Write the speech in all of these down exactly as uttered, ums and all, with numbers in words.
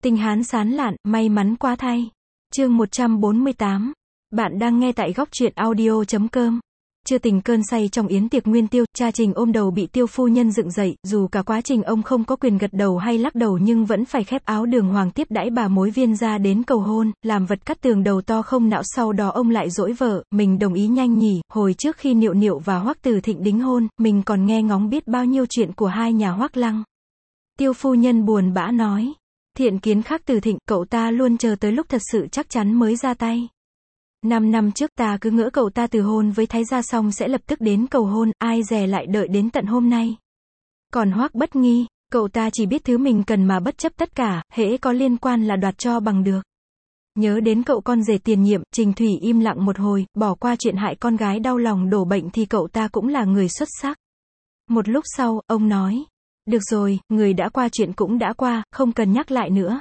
Tinh Hán sán lạn, may mắn quá thay. Chương một trăm bốn mươi tám. Bạn đang nghe tại góc truyện audio chấm com. Chưa tình cơn say trong yến tiệc nguyên tiêu, cha Trình ôm đầu bị Tiêu phu nhân dựng dậy, dù cả quá trình ông không có quyền gật đầu hay lắc đầu nhưng vẫn phải khép áo đường hoàng tiếp đãi bà mối viên ra đến cầu hôn, làm vật cắt tường đầu to không não. Sau đó ông lại dỗi vợ, mình đồng ý nhanh nhỉ, hồi trước khi Niệu Niệu và Hoắc Từ Thịnh đính hôn, mình còn nghe ngóng biết bao nhiêu chuyện của hai nhà Hoắc Lăng. Tiêu phu nhân buồn bã nói. Thiện kiến khác Từ Thịnh, cậu ta luôn chờ tới lúc thật sự chắc chắn mới ra tay. Năm năm trước ta cứ ngỡ cậu ta từ hôn với Thái gia xong sẽ lập tức đến cầu hôn, ai dè lại đợi đến tận hôm nay. Còn Hoắc Bất Nghi, cậu ta chỉ biết thứ mình cần mà bất chấp tất cả, hễ có liên quan là đoạt cho bằng được. Nhớ đến cậu con rể tiền nhiệm, Trình Thủy im lặng một hồi, bỏ qua chuyện hại con gái đau lòng đổ bệnh thì cậu ta cũng là người xuất sắc. Một lúc sau, ông nói. Được rồi, người đã qua chuyện cũng đã qua, không cần nhắc lại nữa.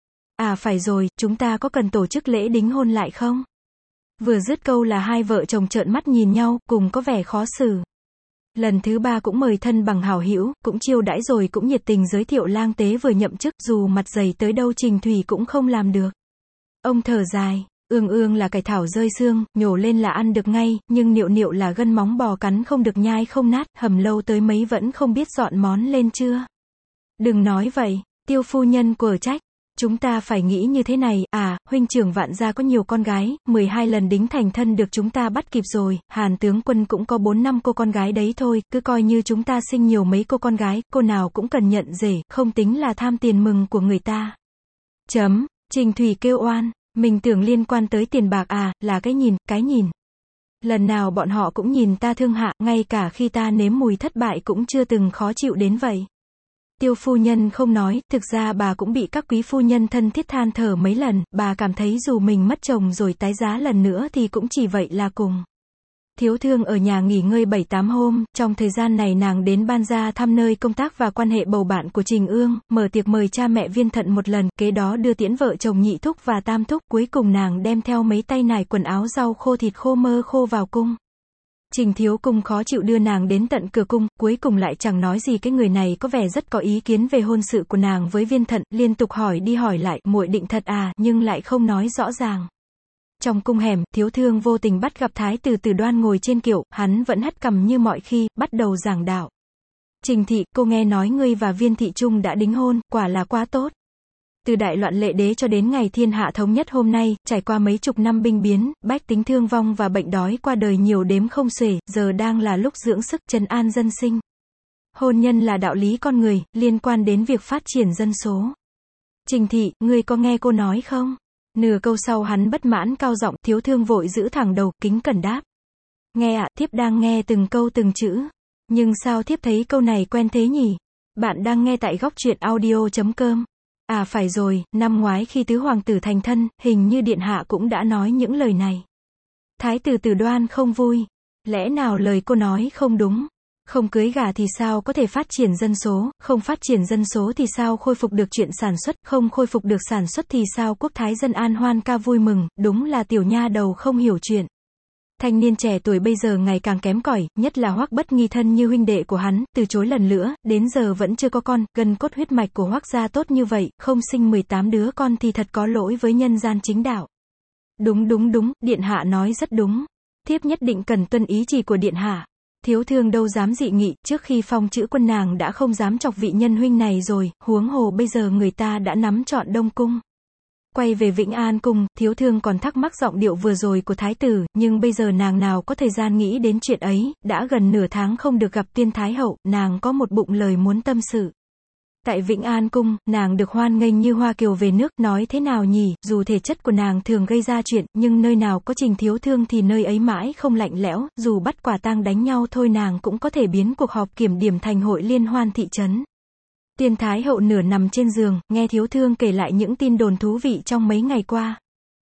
À phải rồi, chúng ta có cần tổ chức lễ đính hôn lại không? Vừa dứt câu là hai vợ chồng trợn mắt nhìn nhau, cùng có vẻ khó xử. Lần thứ ba cũng mời thân bằng hảo hữu, cũng chiêu đãi rồi cũng nhiệt tình giới thiệu lang tế vừa nhậm chức, dù mặt dày tới đâu Trình Thủy cũng không làm được. Ông thở dài, ương ương là cải thảo rơi xương, nhổ lên là ăn được ngay, nhưng Niệu Niệu là gân móng bò cắn không được nhai không nát, hầm lâu tới mấy vẫn không biết dọn món lên chưa. Đừng nói vậy, Tiêu phu nhân quở trách. Chúng ta phải nghĩ như thế này, à, huynh trưởng Vạn gia có nhiều con gái, mười hai lần đính thành thân được chúng ta bắt kịp rồi, Hàn tướng quân cũng có bốn năm cô con gái đấy thôi, cứ coi như chúng ta sinh nhiều mấy cô con gái, cô nào cũng cần nhận rể, không tính là tham tiền mừng của người ta. Chấm, Trình Thủy kêu oan, mình tưởng liên quan tới tiền bạc à, là cái nhìn, cái nhìn. Lần nào bọn họ cũng nhìn ta thương hạ, ngay cả khi ta nếm mùi thất bại cũng chưa từng khó chịu đến vậy. Tiêu phu nhân không nói, thực ra bà cũng bị các quý phu nhân thân thiết than thở mấy lần, bà cảm thấy dù mình mất chồng rồi tái giá lần nữa thì cũng chỉ vậy là cùng. Thiếu thương ở nhà nghỉ ngơi bảy tám hôm, trong thời gian này nàng đến Ban gia thăm nơi công tác và quan hệ bầu bạn của Trình Ương, mở tiệc mời cha mẹ Viên Thận một lần, kế đó đưa tiễn vợ chồng Nhị Thúc và Tam Thúc, cuối cùng nàng đem theo mấy tay nải quần áo rau khô thịt khô mơ khô vào cung. Trình Thiếu Cung khó chịu đưa nàng đến tận cửa cung, cuối cùng lại chẳng nói gì, cái người này có vẻ rất có ý kiến về hôn sự của nàng với Viên Thận, liên tục hỏi đi hỏi lại, muội định thật à, nhưng lại không nói rõ ràng. Trong cung hẻm, Thiếu Thương vô tình bắt gặp Thái tử Từ Đoan ngồi trên kiệu, hắn vẫn hất cằm như mọi khi, bắt đầu giảng đạo. Trình thị, cô nghe nói ngươi và Viên thị Trung đã đính hôn, quả là quá tốt. Từ đại loạn lệ đế cho đến ngày thiên hạ thống nhất hôm nay, trải qua mấy chục năm binh biến, bách tính thương vong và bệnh đói qua đời nhiều đếm không xuể, giờ đang là lúc dưỡng sức trấn an dân sinh. Hôn nhân là đạo lý con người, liên quan đến việc phát triển dân số. Trình thị, ngươi có nghe cô nói không? Nửa câu sau hắn bất mãn cao giọng, Thiếu Thương vội giữ thẳng đầu, kính cẩn đáp. Nghe ạ, thiếp đang nghe từng câu từng chữ. Nhưng sao thiếp thấy câu này quen thế nhỉ? Bạn đang nghe tại góc truyện audio chấm com. À phải rồi, năm ngoái khi tứ hoàng tử thành thân, hình như điện hạ cũng đã nói những lời này. Thái tử Từ Đoan không vui. Lẽ nào lời cô nói không đúng? Không cưới gả thì sao có thể phát triển dân số, không phát triển dân số thì sao khôi phục được chuyện sản xuất, không khôi phục được sản xuất thì sao quốc thái dân an hoan ca vui mừng, đúng là tiểu nha đầu không hiểu chuyện. Thanh niên trẻ tuổi bây giờ ngày càng kém cỏi, nhất là Hoắc Bất Nghi thân như huynh đệ của hắn, từ chối lần nữa, đến giờ vẫn chưa có con, gân cốt huyết mạch của Hoắc gia tốt như vậy, không sinh mười tám đứa con thì thật có lỗi với nhân gian chính đạo. Đúng đúng đúng, điện hạ nói rất đúng. Thiếp nhất định cần tuân ý chỉ của điện hạ. Thiếu Thương đâu dám dị nghị, trước khi phong chữ quân nàng đã không dám chọc vị nhân huynh này rồi, huống hồ bây giờ người ta đã nắm trọn Đông Cung. Quay về Vĩnh An Cung, Thiếu Thương còn thắc mắc giọng điệu vừa rồi của Thái tử, nhưng bây giờ nàng nào có thời gian nghĩ đến chuyện ấy, đã gần nửa tháng không được gặp Tiên Thái Hậu, nàng có một bụng lời muốn tâm sự. Tại Vĩnh An Cung, nàng được hoan nghênh như hoa kiều về nước, nói thế nào nhỉ, dù thể chất của nàng thường gây ra chuyện, nhưng nơi nào có Trình Thiếu Thương thì nơi ấy mãi không lạnh lẽo, dù bắt quả tang đánh nhau thôi nàng cũng có thể biến cuộc họp kiểm điểm thành hội liên hoan thị trấn. Tiên Thái Hậu nửa nằm trên giường, nghe Thiếu Thương kể lại những tin đồn thú vị trong mấy ngày qua.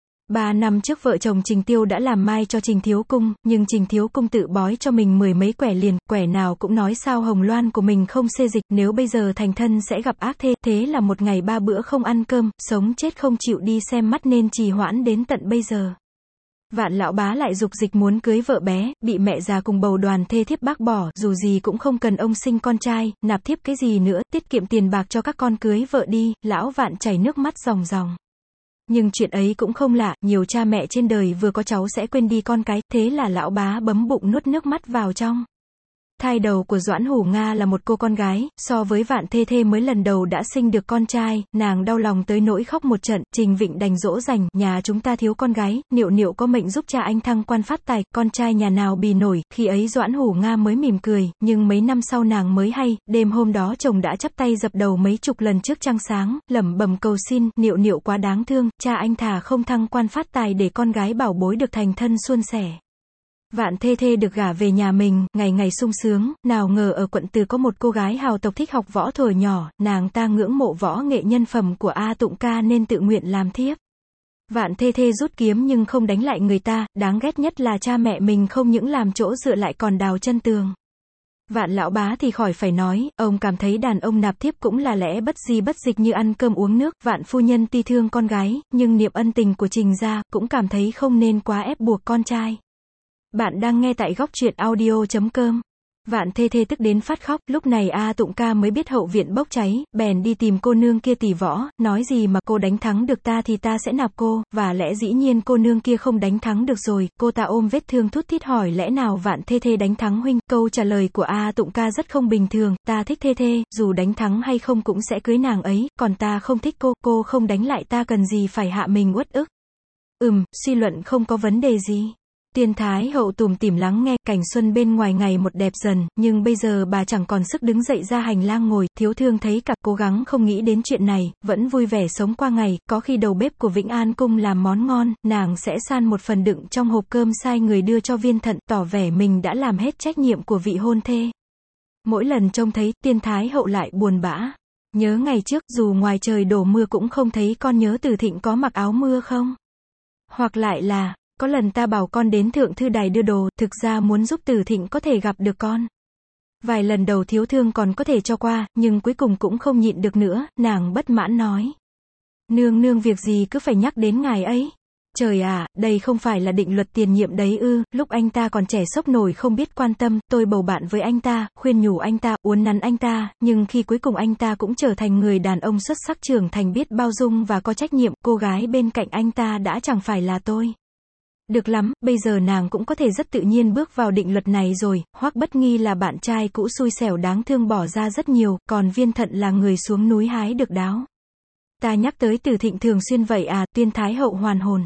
Ba năm trước vợ chồng Trình Tiêu đã làm mai cho Trình Thiếu Cung, nhưng Trình Thiếu Cung tự bói cho mình mười mấy quẻ liền, quẻ nào cũng nói sao hồng loan của mình không xê dịch, nếu bây giờ thành thân sẽ gặp ác thê, thế là một ngày ba bữa không ăn cơm, sống chết không chịu đi xem mắt nên trì hoãn đến tận bây giờ. Vạn lão bá lại dục dịch muốn cưới vợ bé, bị mẹ già cùng bầu đoàn thê thiếp bác bỏ, dù gì cũng không cần ông sinh con trai, nạp thiếp cái gì nữa, tiết kiệm tiền bạc cho các con cưới vợ đi, lão Vạn chảy nước mắt ròng ròng. Nhưng chuyện ấy cũng không lạ, nhiều cha mẹ trên đời vừa có cháu sẽ quên đi con cái, thế là lão bá bấm bụng nuốt nước mắt vào trong. Thai đầu của Doãn Hủ Nga là một cô con gái, so với Vạn Thê Thê mới lần đầu đã sinh được con trai, nàng đau lòng tới nỗi khóc một trận, Trình Vịnh đành dỗ dành, nhà chúng ta thiếu con gái, Niệu Niệu có mệnh giúp cha anh thăng quan phát tài, con trai nhà nào bì nổi, khi ấy Doãn Hủ Nga mới mỉm cười, nhưng mấy năm sau nàng mới hay, đêm hôm đó chồng đã chắp tay dập đầu mấy chục lần trước trăng sáng, lẩm bẩm cầu xin, Niệu Niệu quá đáng thương, cha anh thà không thăng quan phát tài để con gái bảo bối được thành thân suôn sẻ. Vạn Thê Thê được gả về nhà mình, ngày ngày sung sướng, nào ngờ ở quận Từ có một cô gái hào tộc thích học võ thuở nhỏ, nàng ta ngưỡng mộ võ nghệ nhân phẩm của A Tụng ca nên tự nguyện làm thiếp. Vạn Thê Thê rút kiếm nhưng không đánh lại người ta, đáng ghét nhất là cha mẹ mình không những làm chỗ dựa lại còn đào chân tường. Vạn lão bá thì khỏi phải nói, ông cảm thấy đàn ông nạp thiếp cũng là lẽ bất di bất dịch như ăn cơm uống nước, Vạn phu nhân tuy thương con gái, nhưng niệm ân tình của Trình gia, cũng cảm thấy không nên quá ép buộc con trai. Bạn đang nghe tại góc truyện audio chấm com. Vạn Thê Thê tức đến phát khóc, lúc này A Tụng ca mới biết hậu viện bốc cháy, bèn đi tìm cô nương kia tỉ võ, nói gì mà cô đánh thắng được ta thì ta sẽ nạp cô, và lẽ dĩ nhiên cô nương kia không đánh thắng được rồi, cô ta ôm vết thương thút thít hỏi lẽ nào Vạn Thê Thê đánh thắng huynh, câu trả lời của A Tụng ca rất không bình thường, ta thích Thê Thê, dù đánh thắng hay không cũng sẽ cưới nàng ấy, còn ta không thích cô, cô không đánh lại ta cần gì phải hạ mình uất ức. Ừm, suy luận không có vấn đề gì. Tiên Thái hậu tủm tỉm lắng nghe, cảnh xuân bên ngoài ngày một đẹp dần, nhưng bây giờ bà chẳng còn sức đứng dậy ra hành lang ngồi, Thiếu Thương thấy cả, cố gắng không nghĩ đến chuyện này, vẫn vui vẻ sống qua ngày, có khi đầu bếp của Vĩnh An Cung làm món ngon, nàng sẽ san một phần đựng trong hộp cơm sai người đưa cho Viên Thận, tỏ vẻ mình đã làm hết trách nhiệm của vị hôn thê. Mỗi lần trông thấy, Tiên Thái hậu lại buồn bã. Nhớ ngày trước, dù ngoài trời đổ mưa cũng không thấy con nhớ Từ Thịnh có mặc áo mưa không? Hoặc lại là, có lần ta bảo con đến Thượng Thư Đài đưa đồ, thực ra muốn giúp Từ Thịnh có thể gặp được con. Vài lần đầu Thiếu Thương còn có thể cho qua, nhưng cuối cùng cũng không nhịn được nữa, nàng bất mãn nói. Nương nương việc gì cứ phải nhắc đến ngài ấy. Trời à, đây không phải là định luật tiền nhiệm đấy ư, lúc anh ta còn trẻ sốc nổi không biết quan tâm, tôi bầu bạn với anh ta, khuyên nhủ anh ta, uốn nắn anh ta, nhưng khi cuối cùng anh ta cũng trở thành người đàn ông xuất sắc trưởng thành biết bao dung và có trách nhiệm, cô gái bên cạnh anh ta đã chẳng phải là tôi. Được lắm, bây giờ nàng cũng có thể rất tự nhiên bước vào định luật này rồi, Hoắc Bất Nghi là bạn trai cũ xui xẻo đáng thương bỏ ra rất nhiều, còn Viên Thận là người xuống núi hái được đáo. Ta nhắc tới Từ Thịnh thường xuyên vậy à, Tiên Thái hậu hoàn hồn.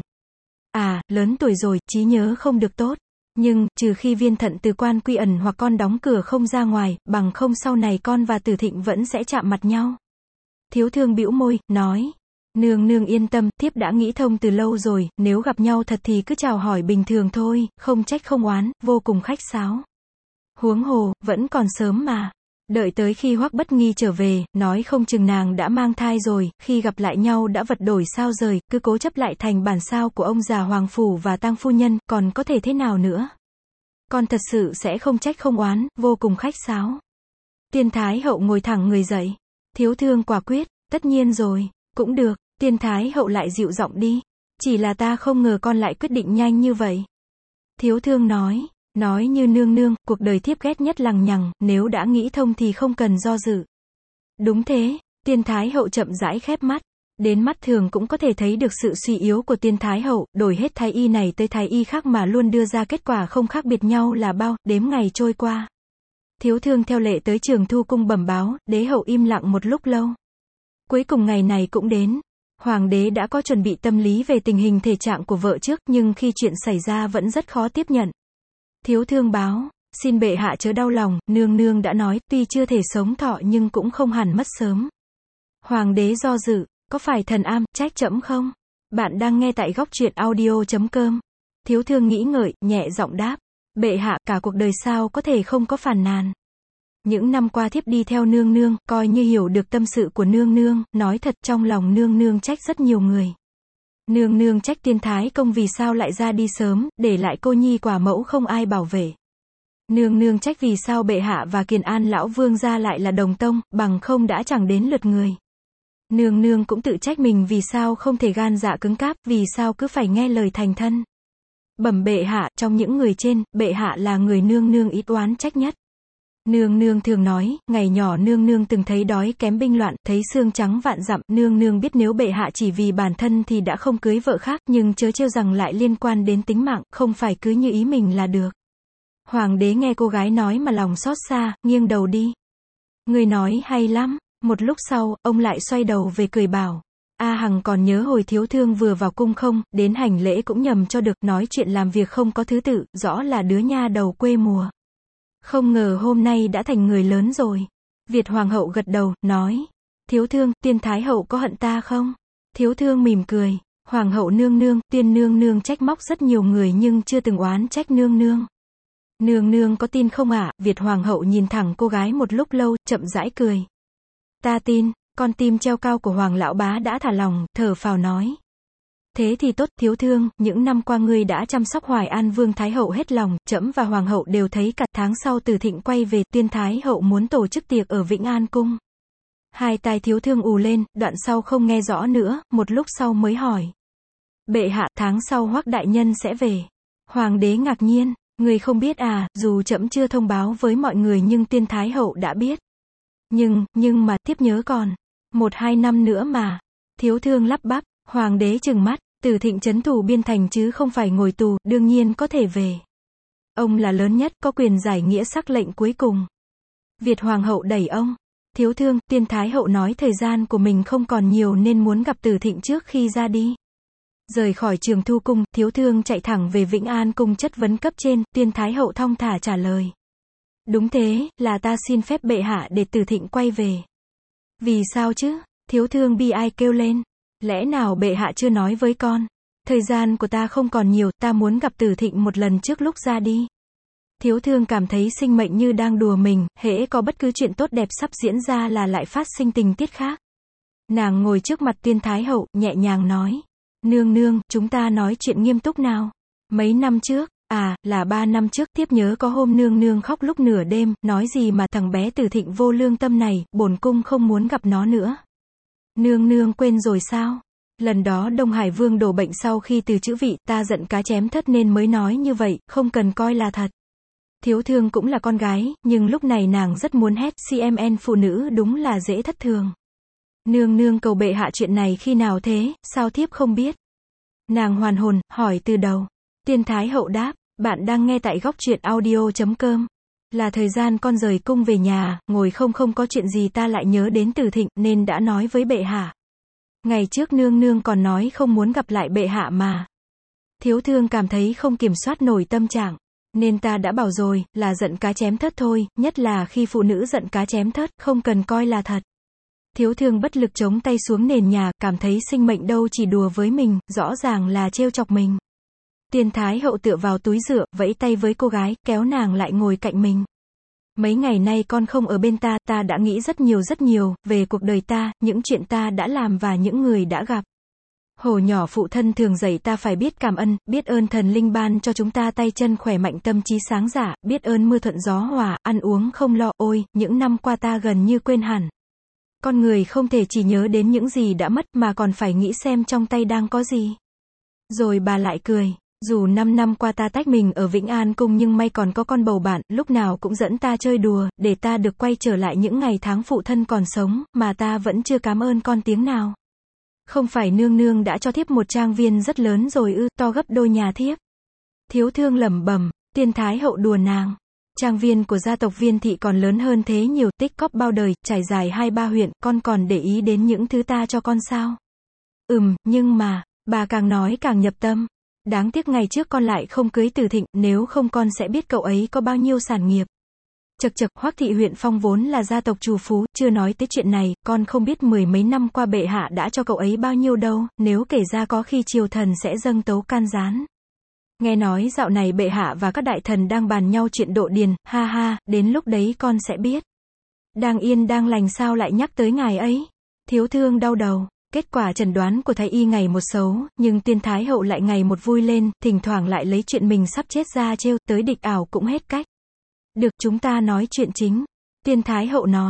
À, lớn tuổi rồi, trí nhớ không được tốt. Nhưng, trừ khi Viên Thận từ quan quy ẩn hoặc con đóng cửa không ra ngoài, bằng không sau này con và Từ Thịnh vẫn sẽ chạm mặt nhau. Thiếu Thương bĩu môi, nói. Nương nương yên tâm, thiếp đã nghĩ thông từ lâu rồi, nếu gặp nhau thật thì cứ chào hỏi bình thường thôi, không trách không oán, vô cùng khách sáo. Huống hồ, vẫn còn sớm mà. Đợi tới khi Hoắc Bất Nghi trở về, nói không chừng nàng đã mang thai rồi, khi gặp lại nhau đã vật đổi sao rời, cứ cố chấp lại thành bản sao của ông già Hoàng Phủ và Tang phu nhân, còn có thể thế nào nữa. Con thật sự sẽ không trách không oán, vô cùng khách sáo. Tiên Thái hậu ngồi thẳng người dậy. Thiếu Thương quả quyết, tất nhiên rồi, cũng được. Tiên Thái hậu lại dịu giọng đi. Chỉ là ta không ngờ con lại quyết định nhanh như vậy. Thiếu Thương nói. Nói như nương nương, cuộc đời thiếp ghét nhất lằng nhằng, nếu đã nghĩ thông thì không cần do dự. Đúng thế, Tiên Thái hậu chậm rãi khép mắt. Đến mắt thường cũng có thể thấy được sự suy yếu của Tiên Thái hậu, đổi hết thái y này tới thái y khác mà luôn đưa ra kết quả không khác biệt nhau là bao, đếm ngày trôi qua. Thiếu Thương theo lệ tới Trường Thu cung bẩm báo, đế hậu im lặng một lúc lâu. Cuối cùng ngày này cũng đến. Hoàng đế đã có chuẩn bị tâm lý về tình hình thể trạng của vợ trước, nhưng khi chuyện xảy ra vẫn rất khó tiếp nhận. Thiếu Thương báo, xin bệ hạ chớ đau lòng, nương nương đã nói, tuy chưa thể sống thọ nhưng cũng không hẳn mất sớm. Hoàng đế do dự, có phải thần am, trách trẫm không? Bạn đang nghe tại góc truyện audio chấm com. Thiếu Thương nghĩ ngợi, nhẹ giọng đáp, bệ hạ, cả cuộc đời sao có thể không có phàn nàn. Những năm qua thiếp đi theo nương nương, coi như hiểu được tâm sự của nương nương, nói thật trong lòng nương nương trách rất nhiều người. Nương nương trách Tiên Thái công vì sao lại ra đi sớm, để lại cô nhi quả mẫu không ai bảo vệ. Nương nương trách vì sao bệ hạ và Kiền An lão vương gia lại là đồng tông, bằng không đã chẳng đến lượt người. Nương nương cũng tự trách mình vì sao không thể gan dạ cứng cáp, vì sao cứ phải nghe lời thành thân. Bẩm bệ hạ, trong những người trên, bệ hạ là người nương nương ít oán trách nhất. Nương nương thường nói, ngày nhỏ nương nương từng thấy đói kém binh loạn, thấy xương trắng vạn dặm, nương nương biết nếu bệ hạ chỉ vì bản thân thì đã không cưới vợ khác, nhưng chớ trêu rằng lại liên quan đến tính mạng, không phải cứ như ý mình là được. Hoàng đế nghe cô gái nói mà lòng xót xa, nghiêng đầu đi. Người nói hay lắm. Một lúc sau, ông lại xoay đầu về cười bảo. A Hằng còn nhớ hồi thiếu thương vừa vào cung không, đến hành lễ cũng nhầm cho được, nói chuyện làm việc không có thứ tự, rõ là đứa nha đầu quê mùa. Không ngờ hôm nay đã thành người lớn rồi. Việt Hoàng hậu gật đầu, nói. Thiếu thương, tiên thái hậu có hận ta không? Thiếu thương mỉm cười. Hoàng hậu nương nương, tiên nương nương trách móc rất nhiều người nhưng chưa từng oán trách nương nương. Nương nương có tin không ạ? À? Việt Hoàng hậu nhìn thẳng cô gái một lúc lâu, chậm rãi cười. Ta tin. Con tim treo cao của Hoàng lão bá đã thả lòng, thở phào nói. Thế thì tốt, thiếu thương, những năm qua ngươi đã chăm sóc Hoài An Vương Thái hậu hết lòng, trẫm và Hoàng hậu đều thấy cả. Tháng sau Từ Thịnh quay về, tiên Thái hậu muốn tổ chức tiệc ở Vĩnh An Cung. Hai tai thiếu thương ù lên, đoạn sau không nghe rõ nữa, một lúc sau mới hỏi. Bệ hạ, tháng sau Hoắc đại nhân sẽ về. Hoàng đế ngạc nhiên, người không biết à, dù trẫm chưa thông báo với mọi người nhưng tiên Thái hậu đã biết. Nhưng, nhưng mà, tiếp nhớ còn. Một hai năm nữa mà. Thiếu thương lắp bắp, Hoàng đế trừng mắt, Từ Thịnh trấn thủ biên thành chứ không phải ngồi tù, đương nhiên có thể về. Ông là lớn nhất, có quyền giải nghĩa sắc lệnh cuối cùng. Việt Hoàng hậu đẩy ông. Thiếu thương, tiên Thái hậu nói thời gian của mình không còn nhiều nên muốn gặp Từ Thịnh trước khi ra đi. Rời khỏi Trường Thu Cung, thiếu thương chạy thẳng về Vĩnh An Cung chất vấn cấp trên, tiên Thái hậu thong thả trả lời. Đúng thế, là ta xin phép bệ hạ để Từ Thịnh quay về. Vì sao chứ? Thiếu thương bi ai kêu lên. Lẽ nào bệ hạ chưa nói với con? Thời gian của ta không còn nhiều, ta muốn gặp Từ Thịnh một lần trước lúc ra đi. Thiếu thương cảm thấy sinh mệnh như đang đùa mình, hễ có bất cứ chuyện tốt đẹp sắp diễn ra là lại phát sinh tình tiết khác. Nàng ngồi trước mặt tiên Thái hậu, nhẹ nhàng nói. Nương nương, chúng ta nói chuyện nghiêm túc nào. Mấy năm trước, à, là ba năm trước, tiếp nhớ có hôm nương nương khóc lúc nửa đêm, nói gì mà thằng bé Từ Thịnh vô lương tâm này, bổn cung không muốn gặp nó nữa. Nương nương quên rồi sao? Lần đó Đông Hải Vương đổ bệnh sau khi từ chữ vị, ta giận cá chém thớt nên mới nói như vậy, không cần coi là thật. Thiếu thương cũng là con gái, nhưng lúc này nàng rất muốn hét, xê em en phụ nữ đúng là dễ thất thường. Nương nương cầu bệ hạ chuyện này khi nào thế, sao thiếp không biết? Nàng hoàn hồn, hỏi từ đầu. Tiên Thái hậu đáp, bạn đang nghe tại góc truyện audio chấm com. Là thời gian con rời cung về nhà, ngồi không không có chuyện gì ta lại nhớ đến Từ Thịnh, nên đã nói với bệ hạ. Ngày trước nương nương còn nói không muốn gặp lại bệ hạ mà. Thiếu thương cảm thấy không kiểm soát nổi tâm trạng. Nên ta đã bảo rồi, là giận cá chém thớt thôi, nhất là khi phụ nữ giận cá chém thớt, không cần coi là thật. Thiếu thương bất lực chống tay xuống nền nhà, cảm thấy sinh mệnh đâu chỉ đùa với mình, rõ ràng là trêu chọc mình. Tiên Thái hậu tựa vào túi dựa, vẫy tay với cô gái, kéo nàng lại ngồi cạnh mình. Mấy ngày nay con không ở bên ta, ta đã nghĩ rất nhiều rất nhiều, về cuộc đời ta, những chuyện ta đã làm và những người đã gặp. Hồi nhỏ phụ thân thường dạy ta phải biết cảm ơn, biết ơn thần linh ban cho chúng ta tay chân khỏe mạnh tâm trí sáng dạ, biết ơn mưa thuận gió hòa, ăn uống không lo, ôi, những năm qua ta gần như quên hẳn. Con người không thể chỉ nhớ đến những gì đã mất mà còn phải nghĩ xem trong tay đang có gì. Rồi bà lại cười. Dù năm năm qua ta tách mình ở Vĩnh An Cung nhưng may còn có con bầu bạn, lúc nào cũng dẫn ta chơi đùa, để ta được quay trở lại những ngày tháng phụ thân còn sống, mà ta vẫn chưa cảm ơn con tiếng nào. Không phải nương nương đã cho thiếp một trang viên rất lớn rồi ư, to gấp đôi nhà thiếp. Thiếu thương lẩm bẩm, tiên Thái hậu đùa nàng. Trang viên của gia tộc Viên thị còn lớn hơn thế nhiều, tích cóp bao đời, trải dài hai ba huyện, con còn để ý đến những thứ ta cho con sao? Ừm, nhưng mà, bà càng nói càng nhập tâm. Đáng tiếc ngày trước con lại không cưới Từ Thịnh, nếu không con sẽ biết cậu ấy có bao nhiêu sản nghiệp. Chật chật, Hoắc thị huyện Phong vốn là gia tộc trù phú, chưa nói tới chuyện này, con không biết mười mấy năm qua bệ hạ đã cho cậu ấy bao nhiêu đâu, nếu kể ra có khi triều thần sẽ dâng tấu can gián. Nghe nói dạo này bệ hạ và các đại thần đang bàn nhau chuyện độ điền, ha ha, đến lúc đấy con sẽ biết. Đang yên đang lành sao lại nhắc tới ngài ấy? Thiếu thương đau đầu. Kết quả chẩn đoán của thái y ngày một xấu, nhưng tiên Thái hậu lại ngày một vui lên, thỉnh thoảng lại lấy chuyện mình sắp chết ra trêu, tới địch ảo cũng hết cách. Được, chúng ta nói chuyện chính. Tiên Thái hậu nói,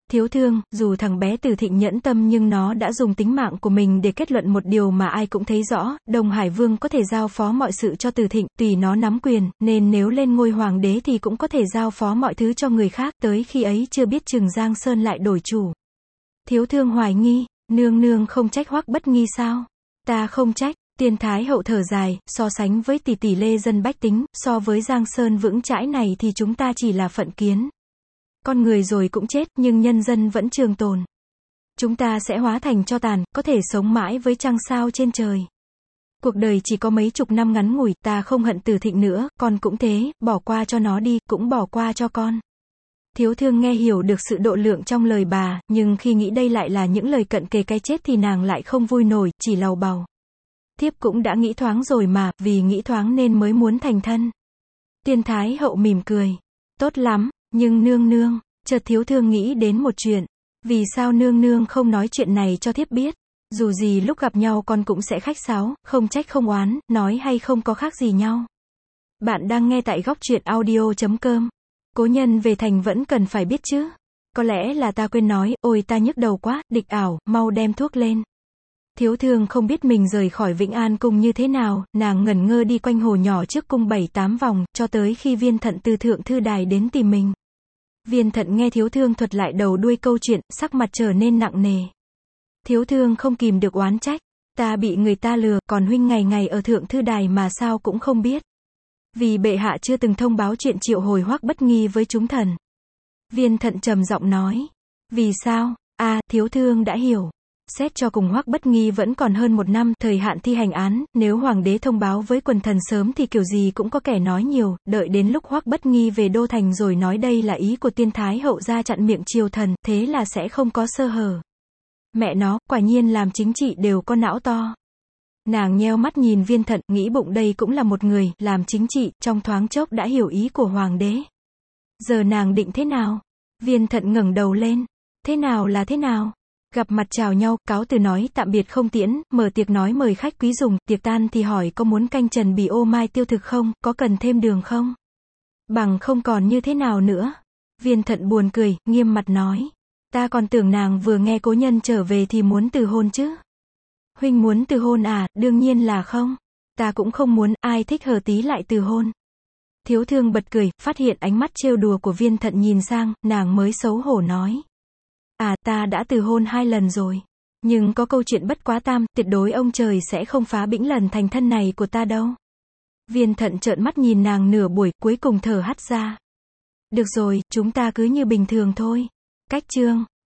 Thiếu thương, dù thằng bé Từ Thịnh nhẫn tâm nhưng nó đã dùng tính mạng của mình để kết luận một điều mà ai cũng thấy rõ, Đông Hải Vương có thể giao phó mọi sự cho Từ Thịnh, tùy nó nắm quyền, nên nếu lên ngôi hoàng đế thì cũng có thể giao phó mọi thứ cho người khác, tới khi ấy chưa biết chừng Giang Sơn lại đổi chủ. Thiếu thương hoài nghi, nương nương không trách Hoắc Bất Nghi sao? Ta không trách. Tiên Thái Hậu thở dài, so sánh với tỷ tỷ lê dân bách tính, so với Giang Sơn vững chãi này thì chúng ta chỉ là phận kiến. Con người rồi cũng chết, nhưng nhân dân vẫn trường tồn. Chúng ta sẽ hóa thành tro tàn, có thể sống mãi với trăng sao trên trời. Cuộc đời chỉ có mấy chục năm ngắn ngủi, ta không hận Từ Thịnh nữa, con cũng thế, bỏ qua cho nó đi, cũng bỏ qua cho con. Thiếu thương nghe hiểu được sự độ lượng trong lời bà, nhưng khi nghĩ đây lại là những lời cận kề cái chết thì nàng lại không vui nổi, chỉ lầu bầu. Thiếp cũng đã nghĩ thoáng rồi mà, vì nghĩ thoáng nên mới muốn thành thân. Tiên Thái Hậu mỉm cười. Tốt lắm, nhưng nương nương, chợt thiếu thương nghĩ đến một chuyện. Vì sao nương nương không nói chuyện này cho thiếp biết? Dù gì lúc gặp nhau con cũng sẽ khách sáo, không trách không oán, nói hay không có khác gì nhau. Bạn đang nghe tại góc truyện audio chấm com. Cố nhân về thành vẫn cần phải biết chứ. Có lẽ là ta quên nói, ôi ta nhức đầu quá, địch ảo, mau đem thuốc lên. Thiếu thương không biết mình rời khỏi Vĩnh An cung như thế nào, nàng ngẩn ngơ đi quanh hồ nhỏ trước cung bảy tám vòng, cho tới khi Viên Thận từ thượng thư đài đến tìm mình. Viên Thận nghe thiếu thương thuật lại đầu đuôi câu chuyện, sắc mặt trở nên nặng nề. Thiếu thương không kìm được oán trách, ta bị người ta lừa, còn huynh ngày ngày ở thượng thư đài mà sao cũng không biết. Vì bệ hạ chưa từng thông báo chuyện triệu hồi Hoắc Bất Nghi với chúng thần. Viên Thận trầm giọng nói. Vì sao? A, à, thiếu thương đã hiểu. Xét cho cùng Hoắc Bất Nghi vẫn còn hơn một năm thời hạn thi hành án, nếu hoàng đế thông báo với quần thần sớm thì kiểu gì cũng có kẻ nói nhiều, đợi đến lúc Hoắc Bất Nghi về đô thành rồi nói đây là ý của Tiên Thái Hậu ra chặn miệng triều thần, thế là sẽ không có sơ hở. Mẹ nó, quả nhiên làm chính trị đều có não to. Nàng nheo mắt nhìn Viên Thận, nghĩ bụng đây cũng là một người, làm chính trị, trong thoáng chốc đã hiểu ý của hoàng đế. Giờ nàng định thế nào? Viên Thận ngẩng đầu lên. Thế nào là thế nào? Gặp mặt chào nhau, cáo từ nói tạm biệt không tiễn, mở tiệc nói mời khách quý dùng, tiệc tan thì hỏi có muốn canh trần bì ô mai tiêu thực không, có cần thêm đường không? Bằng không còn như thế nào nữa? Viên Thận buồn cười, nghiêm mặt nói. Ta còn tưởng nàng vừa nghe cố nhân trở về thì muốn từ hôn chứ. Huynh muốn từ hôn à, đương nhiên là không. Ta cũng không muốn, ai thích hờ tí lại từ hôn. Thiếu thương bật cười, phát hiện ánh mắt trêu đùa của Viên Thận nhìn sang, nàng mới xấu hổ nói. À, ta đã từ hôn hai lần rồi. Nhưng có câu chuyện bất quá tam, tuyệt đối ông trời sẽ không phá bĩnh lần thành thân này của ta đâu. Viên Thận trợn mắt nhìn nàng nửa buổi, cuối cùng thở hắt ra. Được rồi, chúng ta cứ như bình thường thôi. Cách chương.